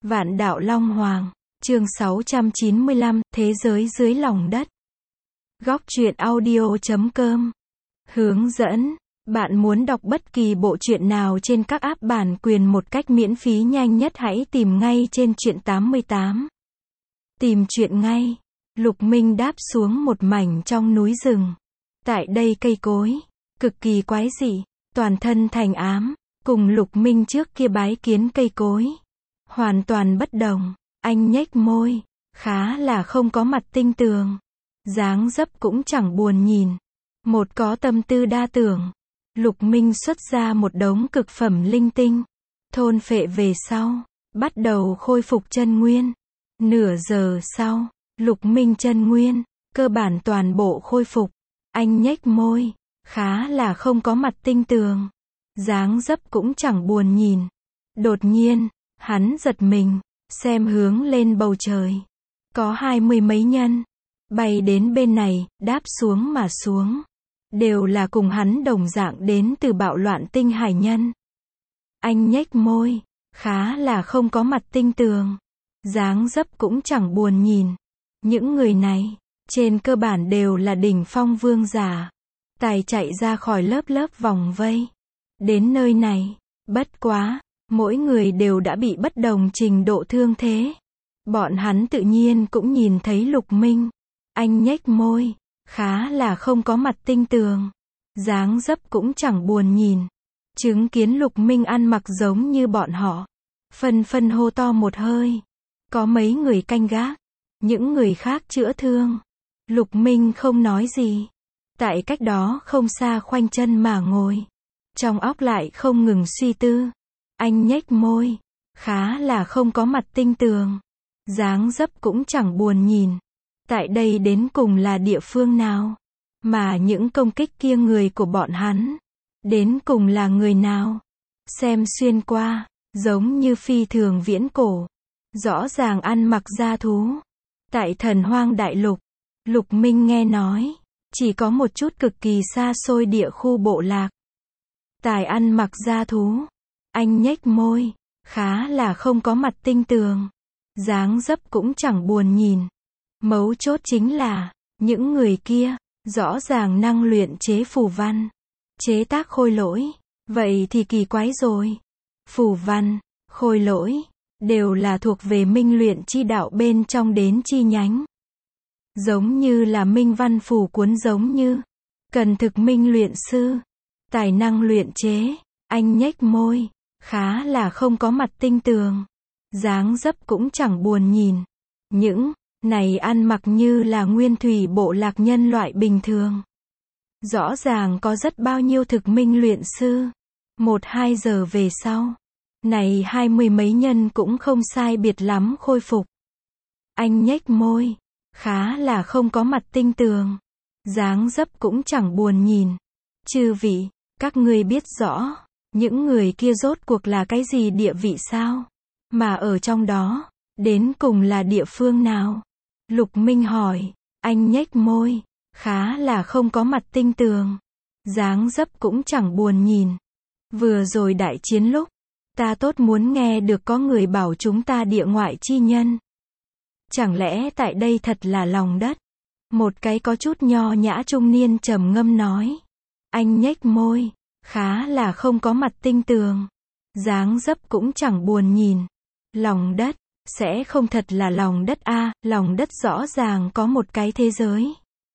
Vạn đạo Long Hoàng, chương 695, Thế giới dưới lòng đất. Góc truyện audio.com. Hướng dẫn. Bạn muốn đọc bất kỳ bộ truyện nào trên các app bản quyền một cách miễn phí nhanh nhất hãy tìm ngay trên truyện 88. Tìm truyện ngay. Lục Minh đáp xuống một mảnh trong núi rừng. Tại đây cây cối cực kỳ quái dị, toàn thân thành ám, cùng Lục Minh trước kia bái kiến cây cối hoàn toàn bất đồng. Anh nhếch môi, khá là không có mặt tinh tường, dáng dấp cũng chẳng buồn nhìn, một có tâm tư đa tưởng. Lục Minh xuất ra một đống cực phẩm linh tinh, thôn phệ về sau, bắt đầu khôi phục chân nguyên. Nửa giờ sau, Lục Minh chân nguyên cơ bản toàn bộ khôi phục. Anh nhếch môi, khá là không có mặt tinh tường, dáng dấp cũng chẳng buồn nhìn. Đột nhiên, hắn giật mình, xem hướng lên bầu trời, có 20 mấy nhân bay đến bên này, đáp xuống mà xuống, đều là cùng hắn đồng dạng đến từ bạo loạn tinh hải nhân. Anh nhếch môi, khá là không có mặt tinh tường, dáng dấp cũng chẳng buồn nhìn. Những người này, trên cơ bản đều là đỉnh phong vương giả, tài chạy ra khỏi lớp vòng vây, đến nơi này. Bất quá, mỗi người đều đã bị bất đồng trình độ thương thế. Bọn hắn tự nhiên cũng nhìn thấy Lục Minh. Anh nhếch môi, khá là không có mặt tinh tường, dáng dấp cũng chẳng buồn nhìn. Chứng kiến Lục Minh ăn mặc giống như bọn họ, phân phân hô to một hơi. Có mấy người canh gác, những người khác chữa thương. Lục Minh không nói gì, tại cách đó không xa khoanh chân mà ngồi, trong óc lại không ngừng suy tư. Anh nhếch môi, khá là không có mặt tinh tường, dáng dấp cũng chẳng buồn nhìn. Tại đây đến cùng là địa phương nào? Mà những công kích kia người của bọn hắn, đến cùng là người nào? Xem xuyên qua, giống như phi thường viễn cổ, rõ ràng ăn mặc da thú. Tại Thần Hoang Đại Lục, Lục Minh nghe nói, chỉ có một chút cực kỳ xa xôi địa khu bộ lạc, tài ăn mặc da thú. Anh nhếch môi, khá là không có mặt tinh tường, dáng dấp cũng chẳng buồn nhìn. Mấu chốt chính là, những người kia, rõ ràng năng luyện chế phù văn, chế tác khôi lỗi. Vậy thì kỳ quái rồi. Phù văn, khôi lỗi, đều là thuộc về minh luyện chi đạo bên trong đến chi nhánh. Giống như là minh văn phù cuốn giống như, cần thực minh luyện sư, tài năng luyện chế. Anh nhếch môi, khá là không có mặt tinh tường, dáng dấp cũng chẳng buồn nhìn. Những này ăn mặc như là nguyên thủy bộ lạc nhân loại bình thường. Rõ ràng có rất bao nhiêu thực minh luyện sư. 1-2 giờ về sau, này 20 mấy nhân cũng không sai biệt lắm khôi phục. Anh nhếch môi, khá là không có mặt tinh tường, dáng dấp cũng chẳng buồn nhìn. Chư vị, các ngươi biết rõ, những người kia rốt cuộc là cái gì địa vị sao? Mà ở trong đó, đến cùng là địa phương nào? Lục Minh hỏi. Anh nhếch môi, khá là không có mặt tinh tường, dáng dấp cũng chẳng buồn nhìn. Vừa rồi đại chiến lúc, ta tốt muốn nghe được có người bảo chúng ta địa ngoại chi nhân. Chẳng lẽ tại đây thật là lòng đất? Một cái có chút nho nhã trung niên trầm ngâm nói. Anh nhếch môi, khá là không có mặt tinh tường, dáng dấp cũng chẳng buồn nhìn. Lòng đất, sẽ không thật là lòng đất a? Lòng đất rõ ràng có một cái thế giới.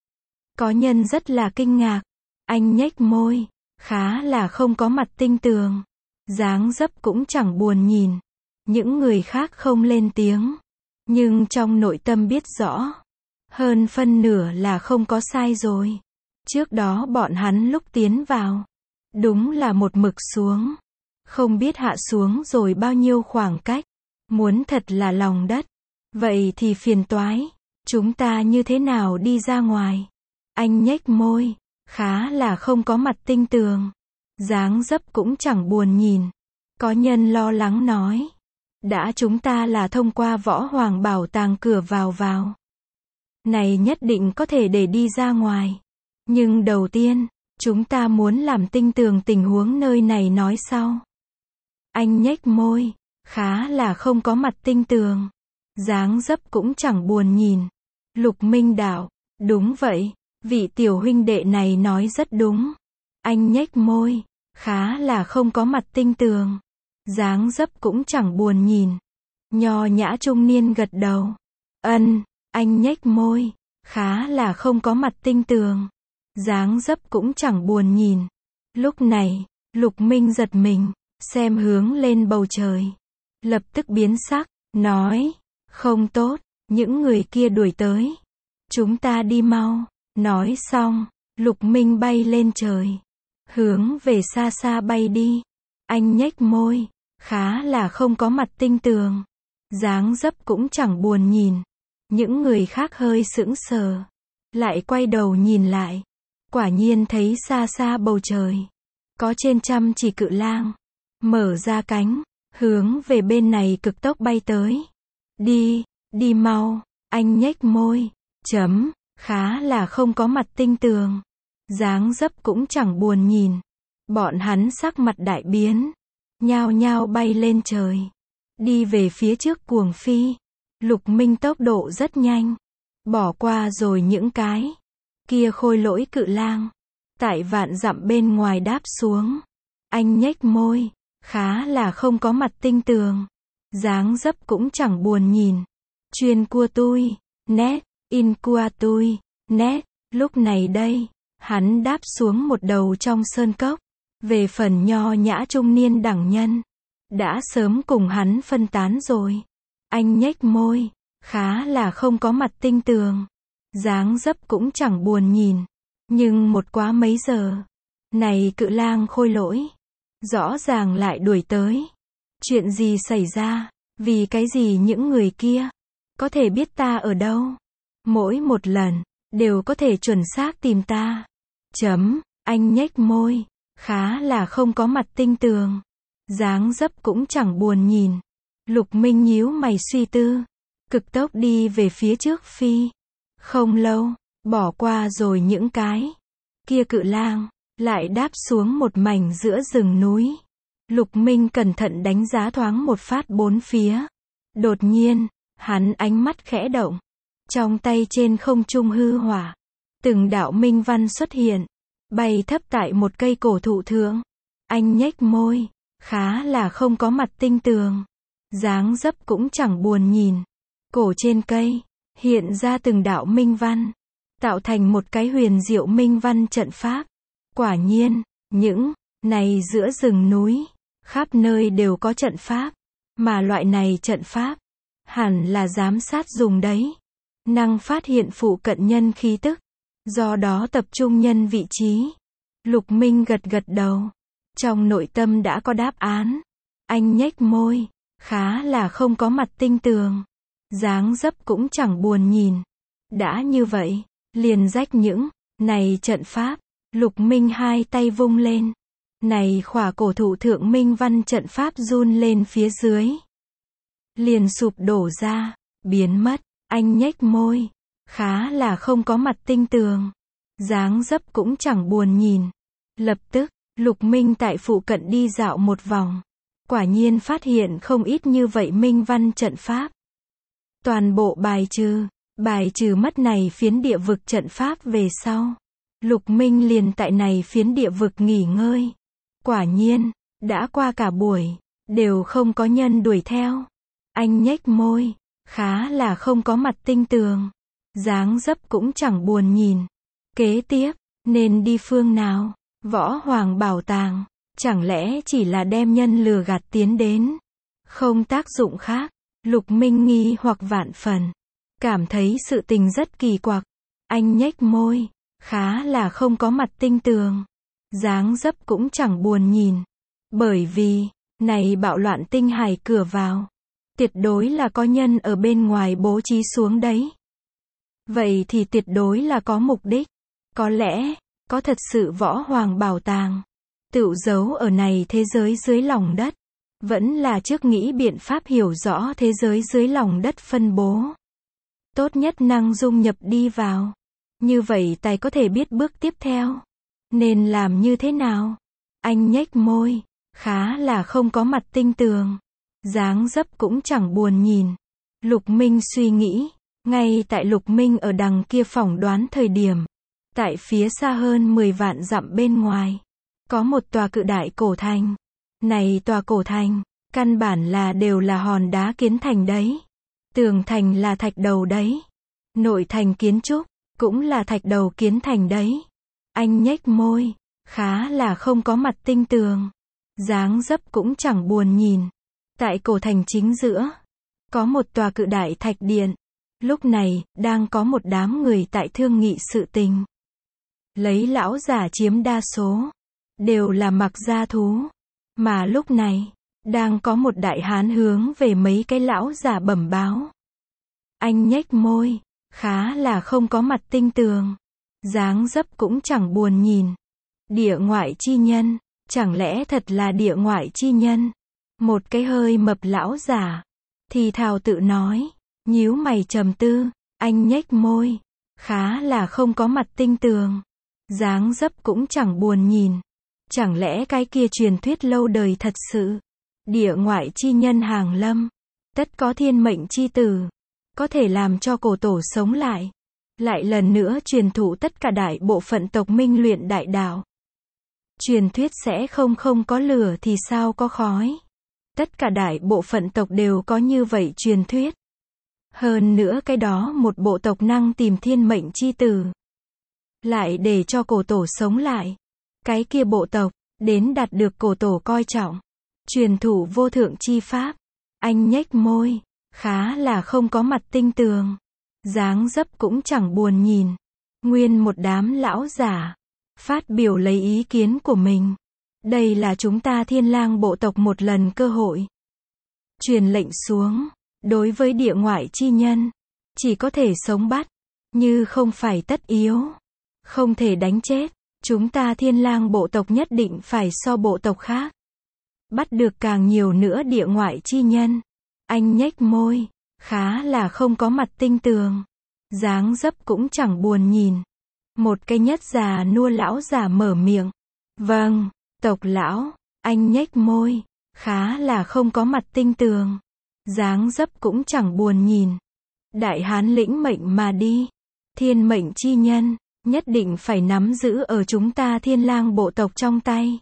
Có nhân rất là kinh ngạc. Anh nhếch môi, khá là không có mặt tinh tường, dáng dấp cũng chẳng buồn nhìn. Những người khác không lên tiếng, nhưng trong nội tâm biết rõ, hơn phân nửa là không có sai rồi. Trước đó bọn hắn lúc tiến vào, đúng là một mực xuống, không biết hạ xuống rồi bao nhiêu khoảng cách. Muốn thật là lòng đất, vậy thì phiền toái. Chúng ta như thế nào đi ra ngoài? Anh nhếch môi, khá là không có mặt tinh tường, dáng dấp cũng chẳng buồn nhìn. Có nhân lo lắng nói. Đã chúng ta là thông qua Võ Hoàng bảo tàng cửa vào. Này nhất định có thể để đi ra ngoài. Nhưng đầu tiên, chúng ta muốn làm tinh tường tình huống nơi này nói sau. Anh nhếch môi, khá là không có mặt tinh tường. Dáng dấp cũng chẳng buồn nhìn. Lục Minh đạo, đúng vậy, vị tiểu huynh đệ này nói rất đúng. Anh nhếch môi, khá là không có mặt tinh tường. Dáng dấp cũng chẳng buồn nhìn. Nho nhã trung niên gật đầu. Anh nhếch môi, khá là không có mặt tinh tường. Dáng dấp cũng chẳng buồn nhìn. Lúc này, Lục Minh giật mình, xem hướng lên bầu trời. Lập tức biến sắc, nói, không tốt, những người kia đuổi tới. Chúng ta đi mau. Nói xong, Lục Minh bay lên trời. Hướng về xa xa bay đi. Anh nhếch môi, khá là không có mặt tinh tường. Dáng dấp cũng chẳng buồn nhìn. Những người khác hơi sững sờ. Lại quay đầu nhìn lại. Quả nhiên thấy xa xa bầu trời. Có trên trăm chỉ cự lang. Mở ra cánh. Hướng về bên này cực tốc bay tới. Đi mau. Anh nhếch môi. Khá là không có mặt tinh tường. Dáng dấp cũng chẳng buồn nhìn. Bọn hắn sắc mặt đại biến. Nhao nhao bay lên trời. Đi về phía trước cuồng phi. Lục Minh tốc độ rất nhanh. Bỏ qua rồi những cái kia khôi lỗi cự lang. Tại vạn dặm bên ngoài đáp xuống. Anh nhếch môi. Khá là không có mặt tinh tường. Dáng dấp cũng chẳng buồn nhìn. Chuyên cua tui. Nét. In cua tui. Nét. Lúc này đây. Hắn đáp xuống một đầu trong sơn cốc. Về phần nho nhã trung niên đẳng nhân. Đã sớm cùng hắn phân tán rồi. Anh nhếch môi. Khá là không có mặt tinh tường. Dáng dấp cũng chẳng buồn nhìn. Nhưng một quá mấy giờ. Này cự lang khôi lỗi. Rõ ràng lại đuổi tới. Chuyện gì xảy ra? Vì cái gì những người kia có thể biết ta ở đâu? Mỗi một lần đều có thể chuẩn xác tìm ta. Anh nhếch môi. Khá là không có mặt tinh tường. Dáng dấp cũng chẳng buồn nhìn. Lục Minh nhíu mày suy tư. Cực tốc đi về phía trước phi. Không lâu, bỏ qua rồi những cái kia cự lang. Lại đáp xuống một mảnh giữa rừng núi. Lục Minh cẩn thận đánh giá thoáng một phát bốn phía. Đột nhiên, hắn ánh mắt khẽ động. Trong tay trên không trung hư hỏa. Từng đạo minh văn xuất hiện. Bay thấp tại một cây cổ thụ thượng. Anh nhếch môi. Khá là không có mặt tinh tường. Dáng dấp cũng chẳng buồn nhìn. Cổ trên cây. Hiện ra từng đạo minh văn. Tạo thành một cái huyền diệu minh văn trận pháp. Quả nhiên, những này giữa rừng núi. Khắp nơi đều có trận pháp. Mà loại này trận pháp. Hẳn là giám sát dùng đấy. Năng phát hiện phụ cận nhân khí tức. Do đó tập trung nhân vị trí. Lục Minh gật đầu. Trong nội tâm đã có đáp án. Anh nhếch môi. Khá là không có mặt tinh tường. Dáng dấp cũng chẳng buồn nhìn. Đã như vậy, liền rách những này trận pháp. Lục Minh hai tay vung lên. Này khỏa cổ thụ thượng minh văn trận pháp run lên phía dưới. Liền sụp đổ ra, biến mất. Anh nhếch môi. Khá là không có mặt tinh tường. Dáng dấp cũng chẳng buồn nhìn. Lập tức, Lục Minh tại phụ cận đi dạo một vòng. Quả nhiên phát hiện không ít như vậy minh văn trận pháp. Toàn bộ bài trừ mất này phiến địa vực trận pháp về sau. Lục Minh liền tại này phiến địa vực nghỉ ngơi. Quả nhiên, đã qua cả buổi, đều không có nhân đuổi theo. Anh nhếch môi. Khá là không có mặt tinh tường. Dáng dấp cũng chẳng buồn nhìn. Kế tiếp, nên đi phương nào? Võ Hoàng bảo tàng. Chẳng lẽ chỉ là đem nhân lừa gạt tiến đến? Không tác dụng khác. Lục Minh nghi hoặc vạn phần. Cảm thấy sự tình rất kỳ quặc. Anh nhếch môi. Khá là không có mặt tinh tường. Dáng dấp cũng chẳng buồn nhìn. Bởi vì, này bạo loạn tinh hải cửa vào. Tuyệt đối là có nhân ở bên ngoài bố trí xuống đấy. Vậy thì tuyệt đối là có mục đích. Có lẽ, có thật sự Võ Hoàng bảo tàng. Tựu giấu ở này thế giới dưới lòng đất. Vẫn là trước nghĩ biện pháp hiểu rõ thế giới dưới lòng đất phân bố. Tốt nhất năng dung nhập đi vào. Như vậy tài có thể biết bước tiếp theo. Nên làm như thế nào? Anh nhếch môi. Khá là không có mặt tinh tường. dáng dấp cũng chẳng buồn nhìn. Lục Minh suy nghĩ, ngay tại Lục Minh ở đằng kia phỏng đoán thời điểm, tại phía xa hơn 10 vạn dặm bên ngoài, có một tòa cự đại cổ thành. Này tòa cổ thành, căn bản là đều là hòn đá kiến thành đấy. Tường thành là thạch đầu đấy. Nội thành kiến trúc, cũng là thạch đầu kiến thành đấy. Anh nhếch môi, khá là không có mặt tinh tường. Dáng dấp cũng chẳng buồn nhìn. Tại cổ thành chính giữa, có một tòa cự đại thạch điện. Lúc này, đang có một đám người tại thương nghị sự tình. Lấy lão giả chiếm đa số, đều là mặc gia thú. Mà lúc này, đang có một đại hán hướng về mấy cái lão giả bẩm báo. Anh nhếch môi, khá là không có mặt tinh tường. Dáng dấp cũng chẳng buồn nhìn. Địa ngoại chi nhân, chẳng lẽ thật là địa ngoại chi nhân? Một cái hơi mập lão giả, thì thào tự nói, nhíu mày trầm tư, anh nhếch môi, khá là không có mặt tinh tường. Dáng dấp cũng chẳng buồn nhìn. Chẳng lẽ cái kia truyền thuyết lâu đời thật sự? Địa ngoại chi nhân hàng lâm, tất có thiên mệnh chi tử, có thể làm cho cổ tổ sống lại. Lại lần nữa truyền thụ tất cả đại bộ phận tộc minh luyện đại đạo. Truyền thuyết sẽ không có lửa thì sao có khói. Tất cả đại bộ phận tộc đều có như vậy truyền thuyết. Hơn nữa cái đó một bộ tộc năng tìm thiên mệnh chi tử, lại để cho cổ tổ sống lại. Cái kia bộ tộc, đến đạt được cổ tổ coi trọng. Truyền thụ vô thượng chi pháp. Anh nhếch môi, khá là không có mặt tinh tường. Dáng dấp cũng chẳng buồn nhìn. Nguyên một đám lão giả, phát biểu lấy ý kiến của mình. Đây là chúng ta Thiên Lang bộ tộc một lần cơ hội. Truyền lệnh xuống, đối với địa ngoại chi nhân, chỉ có thể sống bắt, như không phải tất yếu. Không thể đánh chết. Chúng ta Thiên Lang bộ tộc nhất định phải so bộ tộc khác bắt được càng nhiều nữa địa ngoại chi nhân. Anh nhếch môi, khá là không có mặt tinh tường. Dáng dấp cũng chẳng buồn nhìn. Một cái nhất già nua lão già mở miệng. Vâng, tộc lão. Anh nhếch môi, khá là không có mặt tinh tường. Dáng dấp cũng chẳng buồn nhìn. Đại hán lĩnh mệnh mà đi. Thiên mệnh chi nhân, nhất định phải nắm giữ ở chúng ta Thiên Lang bộ tộc trong tay.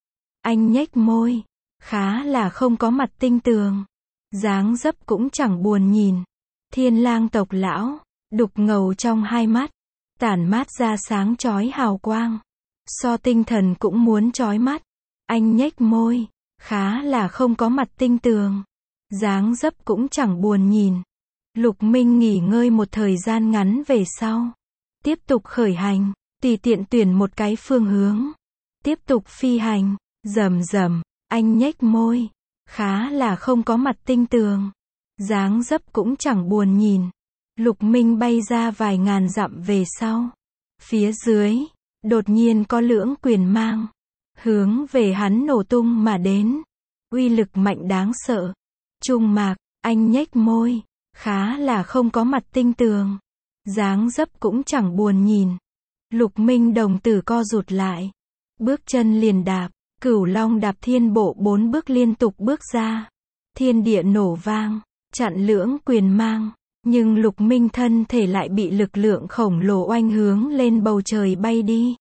Anh nhếch môi, khá là không có mặt tinh tường. Dáng dấp cũng chẳng buồn nhìn. Thiên Lang tộc lão, đục ngầu trong hai mắt, tản mát ra sáng chói hào quang. So tinh thần cũng muốn chói mắt. Anh nhếch môi, khá là không có mặt tinh tường. Dáng dấp cũng chẳng buồn nhìn. Lục Minh nghỉ ngơi một thời gian ngắn về sau, tiếp tục khởi hành, tùy tiện tuyển một cái phương hướng, tiếp tục phi hành. Rầm rầm, anh nhếch môi, khá là không có mặt tinh tường. Dáng dấp cũng chẳng buồn nhìn. Lục Minh bay ra vài ngàn dặm về sau. Phía dưới, đột nhiên có lưỡng quyền mang, hướng về hắn nổ tung mà đến. Uy lực mạnh đáng sợ. Trung Mạc, anh nhếch môi, khá là không có mặt tinh tường. Dáng dấp cũng chẳng buồn nhìn. Lục Minh đồng tử co rụt lại. Bước chân liền đạp, Cửu Long đạp thiên bộ 4 bước liên tục bước ra. Thiên địa nổ vang, chặn lưỡng quyền mang. Nhưng Lục Minh thân thể lại bị lực lượng khổng lồ oanh hướng lên bầu trời bay đi.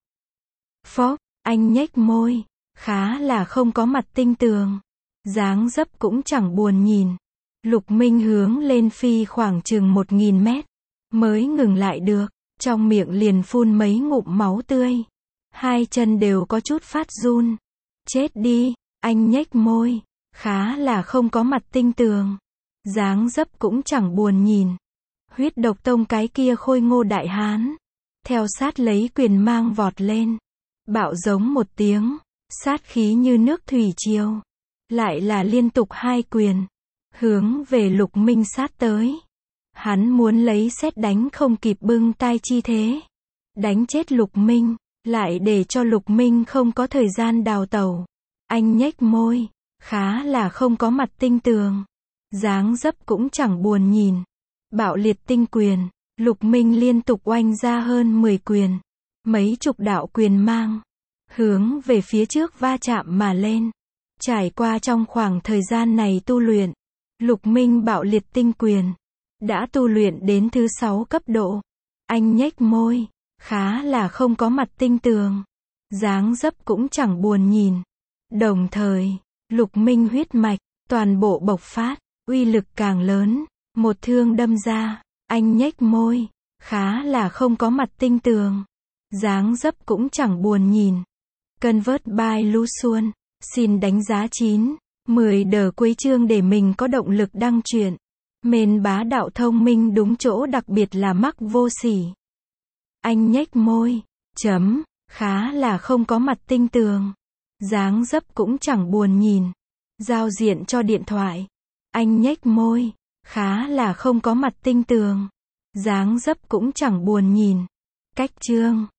Phốc, anh nhếch môi, khá là không có mặt tinh tường. Dáng dấp cũng chẳng buồn nhìn. Lục Minh hướng lên phi khoảng chừng 1000 mét. Mới ngừng lại được, trong miệng liền phun mấy ngụm máu tươi. Hai chân đều có chút phát run. Chết đi, anh nhếch môi, khá là không có mặt tinh tường. Dáng dấp cũng chẳng buồn nhìn. Huyết Độc Tông cái kia khôi ngô đại hán, theo sát lấy quyền mang vọt lên. Bạo giống một tiếng, sát khí như nước thủy triều. Lại là liên tục hai quyền, hướng về Lục Minh sát tới. Hắn muốn lấy sét đánh không kịp bưng tai chi thế. Đánh chết Lục Minh, lại để cho Lục Minh không có thời gian đào tẩu. Anh nhếch môi, khá là không có mặt tinh tường. Dáng dấp cũng chẳng buồn nhìn. Bạo liệt tinh quyền, Lục Minh liên tục oanh ra hơn 10 quyền. Mấy chục đạo quyền mang, hướng về phía trước va chạm mà lên. Trải qua trong khoảng thời gian này tu luyện, Lục Minh bạo liệt tinh quyền, đã tu luyện đến thứ 6 cấp độ. Anh nhếch môi, khá là không có mặt tinh tường. Dáng dấp cũng chẳng buồn nhìn. Đồng thời, Lục Minh huyết mạch, toàn bộ bộc phát, uy lực càng lớn. Một thương đâm ra, anh nhếch môi, khá là không có mặt tinh tường. Dáng dấp cũng chẳng buồn nhìn. Convert by Lu Xuân, xin đánh giá 9, 10 đờ cuối chương để mình có động lực đăng truyện. Mến bá đạo thông minh đúng chỗ, đặc biệt là mắc vô sỉ. Anh nhếch môi, khá là không có mặt tinh tường. Dáng dấp cũng chẳng buồn nhìn. Giao diện cho điện thoại. Anh nhếch môi, khá là không có mặt tinh tường. Dáng dấp cũng chẳng buồn nhìn. Cách chương